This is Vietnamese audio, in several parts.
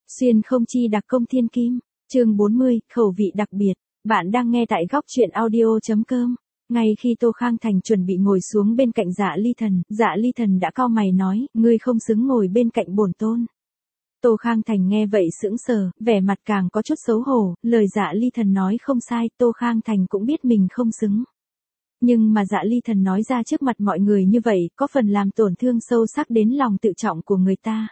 Xuyên không chi đặc công thiên kim, chương 40, khẩu vị đặc biệt. Bạn đang nghe tại góc truyện audio.com. Ngay khi Tô Khang Thành chuẩn bị ngồi xuống bên cạnh Dạ Ly Thần đã cau mày nói, ngươi không xứng ngồi bên cạnh bổn tôn. Tô Khang Thành nghe vậy sững sờ, vẻ mặt càng có chút xấu hổ, lời Dạ Ly Thần nói không sai, Tô Khang Thành cũng biết mình không xứng. Nhưng mà Dạ Ly Thần nói ra trước mặt mọi người như vậy, có phần làm tổn thương sâu sắc đến lòng tự trọng của người ta.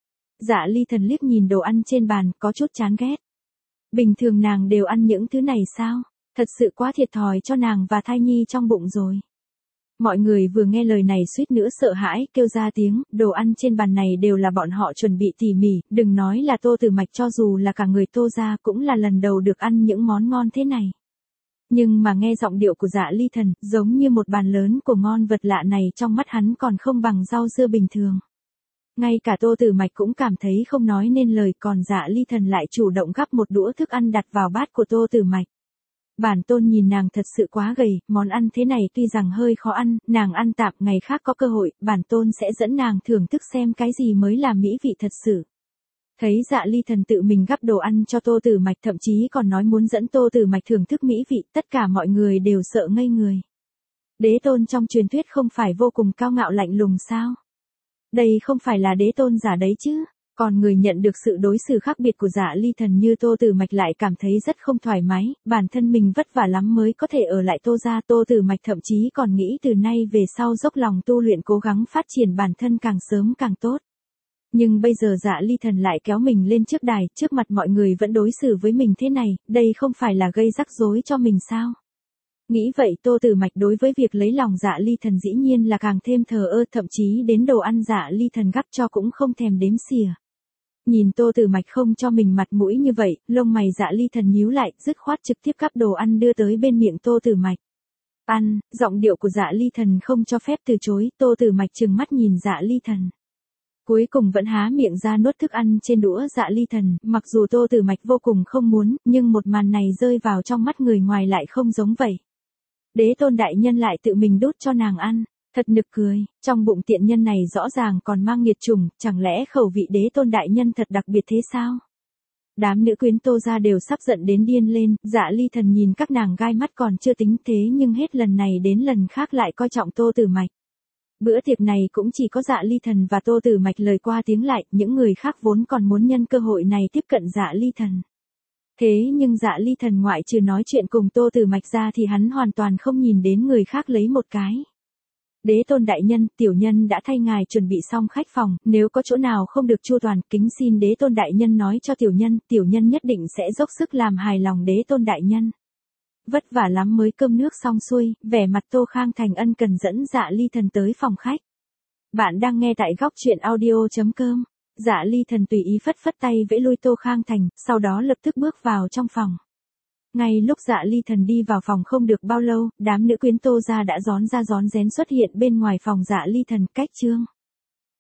Dạ Ly Thần liếc nhìn đồ ăn trên bàn, có chút chán ghét. Bình thường nàng đều ăn những thứ này sao? Thật sự quá thiệt thòi cho nàng và thai nhi trong bụng rồi. Mọi người vừa nghe lời này suýt nữa sợ hãi, kêu ra tiếng, đồ ăn trên bàn này đều là bọn họ chuẩn bị tỉ mỉ, đừng nói là Tô Tử Mạch, cho dù là cả người Tô gia cũng là lần đầu được ăn những món ngon thế này. Nhưng mà nghe giọng điệu của Dạ Ly Thần, giống như một bàn lớn của ngon vật lạ này trong mắt hắn còn không bằng rau dưa bình thường. Ngay cả Tô Tử Mạch cũng cảm thấy không nói nên lời, còn Dạ Ly Thần lại chủ động gắp một đũa thức ăn đặt vào bát của Tô Tử Mạch. Bản tôn nhìn nàng thật sự quá gầy, món ăn thế này tuy rằng hơi khó ăn, nàng ăn tạm, ngày khác có cơ hội, bản tôn sẽ dẫn nàng thưởng thức xem cái gì mới là mỹ vị thật sự. Thấy Dạ Ly Thần tự mình gắp đồ ăn cho Tô Tử Mạch, thậm chí còn nói muốn dẫn Tô Tử Mạch thưởng thức mỹ vị, tất cả mọi người đều sợ ngây người. Đế tôn trong truyền thuyết không phải vô cùng cao ngạo lạnh lùng sao? Đây không phải là đế tôn giả đấy chứ? Còn người nhận được sự đối xử khác biệt của Dạ Ly Thần như Tô Tử Mạch lại cảm thấy rất không thoải mái, bản thân mình vất vả lắm mới có thể ở lại Tô gia. Tô Tử Mạch thậm chí còn nghĩ từ nay về sau dốc lòng tu luyện, cố gắng phát triển bản thân càng sớm càng tốt. Nhưng bây giờ Dạ Ly Thần lại kéo mình lên trước đài, trước mặt mọi người vẫn đối xử với mình thế này, đây không phải là gây rắc rối cho mình sao? Nghĩ vậy Tô Tử Mạch đối với việc lấy lòng Dạ Ly Thần dĩ nhiên là càng thêm thờ ơ, thậm chí đến đồ ăn Dạ Ly Thần gắp cho cũng không thèm đếm xỉa. Nhìn Tô Tử Mạch không cho mình mặt mũi như vậy, lông mày Dạ Ly Thần nhíu lại, dứt khoát trực tiếp gắp đồ ăn đưa tới bên miệng Tô Tử Mạch. Ăn, giọng điệu của Dạ Ly Thần không cho phép từ chối, Tô Tử Mạch trừng mắt nhìn Dạ Ly Thần. Cuối cùng vẫn há miệng ra nuốt thức ăn trên đũa Dạ Ly Thần, mặc dù Tô Tử Mạch vô cùng không muốn, nhưng một màn này rơi vào trong mắt người ngoài lại không giống vậy. Đế tôn đại nhân lại tự mình đút cho nàng ăn, thật nực cười, trong bụng tiện nhân này rõ ràng còn mang nghiệt chủng, chẳng lẽ khẩu vị đế tôn đại nhân thật đặc biệt thế sao? Đám nữ quyến Tô gia đều sắp giận đến điên lên, Dạ Ly Thần nhìn các nàng gai mắt còn chưa tính thế nhưng hết lần này đến lần khác lại coi trọng Tô Tử Mạch. Bữa tiệc này cũng chỉ có Dạ Ly Thần và Tô Tử Mạch lời qua tiếng lại, những người khác vốn còn muốn nhân cơ hội này tiếp cận Dạ Ly Thần. Thế nhưng Dạ Ly Thần ngoại trừ nói chuyện cùng Tô Tử Mạch ra thì hắn hoàn toàn không nhìn đến người khác lấy một cái. Đế tôn đại nhân, tiểu nhân đã thay ngài chuẩn bị xong khách phòng, nếu có chỗ nào không được chu toàn, kính xin đế tôn đại nhân nói cho tiểu nhân nhất định sẽ dốc sức làm hài lòng đế tôn đại nhân. Vất vả lắm mới cơm nước xong xuôi, vẻ mặt Tô Khang Thành ân cần dẫn Dạ Ly Thần tới phòng khách. Bạn đang nghe tại góc truyện audio.com. Dạ Ly Thần tùy ý phất phất tay vẫy lui Tô Khang Thành, sau đó lập tức bước vào trong phòng. Ngay lúc Dạ Ly Thần đi vào phòng không được bao lâu, đám nữ quyến Tô gia đã rón ra rón rén xuất hiện bên ngoài phòng Dạ Ly Thần, cách trương.